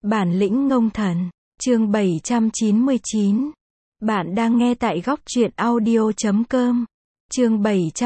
Bản lĩnh ngông thần, chương 799. Bạn đang nghe tại góc truyện audio.com. Chương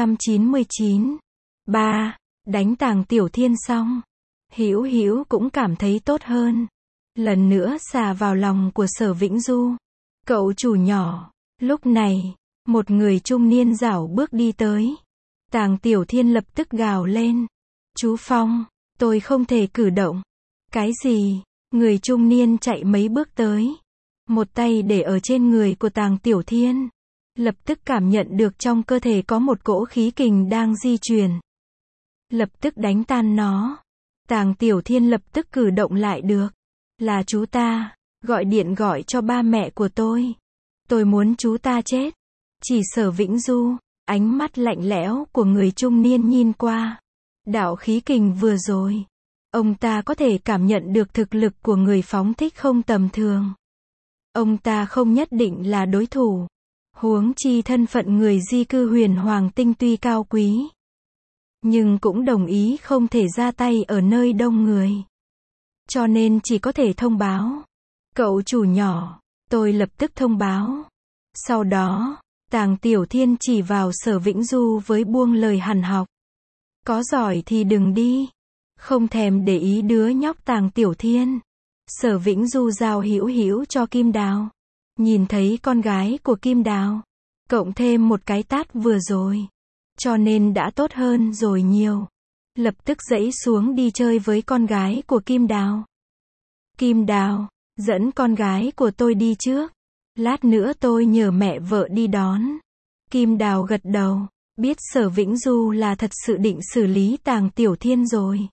799. 3. Đánh Tàng Tiểu Thiên xong, Hữu Hữu cũng cảm thấy tốt hơn. Lần nữa xà vào lòng của Sở Vĩnh Du. Cậu chủ nhỏ. Lúc này, một người trung niên rảo bước đi tới. Tàng Tiểu Thiên lập tức gào lên. Chú Phong, tôi không thể cử động. Cái gì? Người trung niên chạy mấy bước tới. Một tay để ở trên người của Tàng Tiểu Thiên. Lập tức cảm nhận được trong cơ thể có một cỗ khí kình đang di chuyển. Lập tức đánh tan nó. Tàng Tiểu Thiên lập tức cử động lại được. Là chú ta, gọi điện gọi cho ba mẹ của tôi. Tôi muốn chú ta chết. Chỉ Sở Vĩnh Du, ánh mắt lạnh lẽo của người trung niên nhìn qua. Đạo khí kình vừa rồi. Ông ta có thể cảm nhận được thực lực của người phóng thích không tầm thường. Ông ta không nhất định là đối thủ. Huống chi thân phận người di cư Huyền Hoàng Tinh tuy cao quý, nhưng cũng đồng ý không thể ra tay ở nơi đông người. Cho nên chỉ có thể thông báo. Cậu chủ nhỏ, tôi lập tức thông báo. Sau đó, Tàng Tiểu Thiên chỉ vào Sở Vĩnh Du với buông lời hằn học. Có giỏi thì đừng đi. Không thèm để ý đứa nhóc Tàng Tiểu Thiên. Sở Vĩnh Du giao Hữu Hữu cho Kim Đào. Nhìn thấy con gái của Kim Đào, cộng thêm một cái tát vừa rồi, cho nên đã tốt hơn rồi nhiều. Lập tức giãy xuống đi chơi với con gái của Kim Đào. Kim Đào, dẫn con gái của tôi đi trước. Lát nữa tôi nhờ mẹ vợ đi đón. Kim Đào gật đầu, biết Sở Vĩnh Du là thật sự định xử lý Tàng Tiểu Thiên rồi.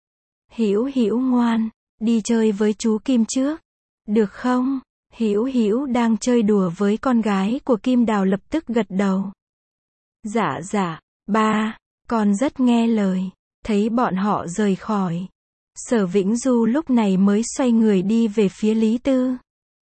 Hữu Hữu ngoan, đi chơi với chú Kim trước. Được không? Hữu Hữu đang chơi đùa với con gái của Kim Đào lập tức gật đầu. Dạ dạ, ba, con rất nghe lời. Thấy bọn họ rời khỏi, Sở Vĩnh Du lúc này mới xoay người đi về phía Lý Tư.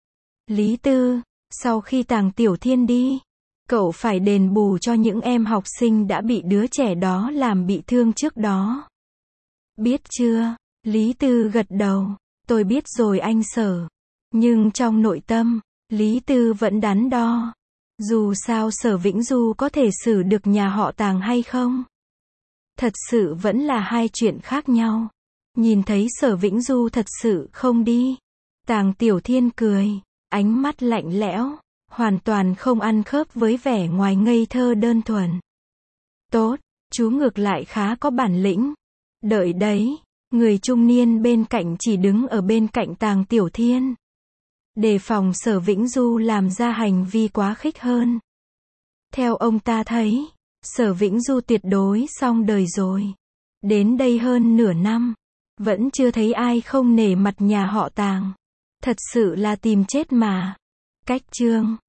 Lý Tư, sau khi Tàng Tiểu Thiên đi, cậu phải đền bù cho những em học sinh đã bị đứa trẻ đó làm bị thương trước đó. Biết chưa? Lý Tư gật đầu. Tôi biết rồi anh Sở. Nhưng trong nội tâm, Lý Tư vẫn đắn đo. Dù sao Sở Vĩnh Du có thể xử được nhà họ Tàng hay không? Thật sự vẫn là hai chuyện khác nhau. Nhìn thấy Sở Vĩnh Du thật sự không đi. Tàng Tiểu Thiên cười, ánh mắt lạnh lẽo, hoàn toàn không ăn khớp với vẻ ngoài ngây thơ đơn thuần. Tốt, chú ngược lại khá có bản lĩnh. Đợi đấy. Người trung niên bên cạnh chỉ đứng ở bên cạnh Tàng Tiểu Thiên, đề phòng Sở Vĩnh Du làm ra hành vi quá khích hơn. Theo ông ta thấy, Sở Vĩnh Du tuyệt đối xong đời rồi. Đến đây hơn nửa năm, vẫn chưa thấy ai không nể mặt nhà họ Tàng. Thật sự là tìm chết mà. Cách chương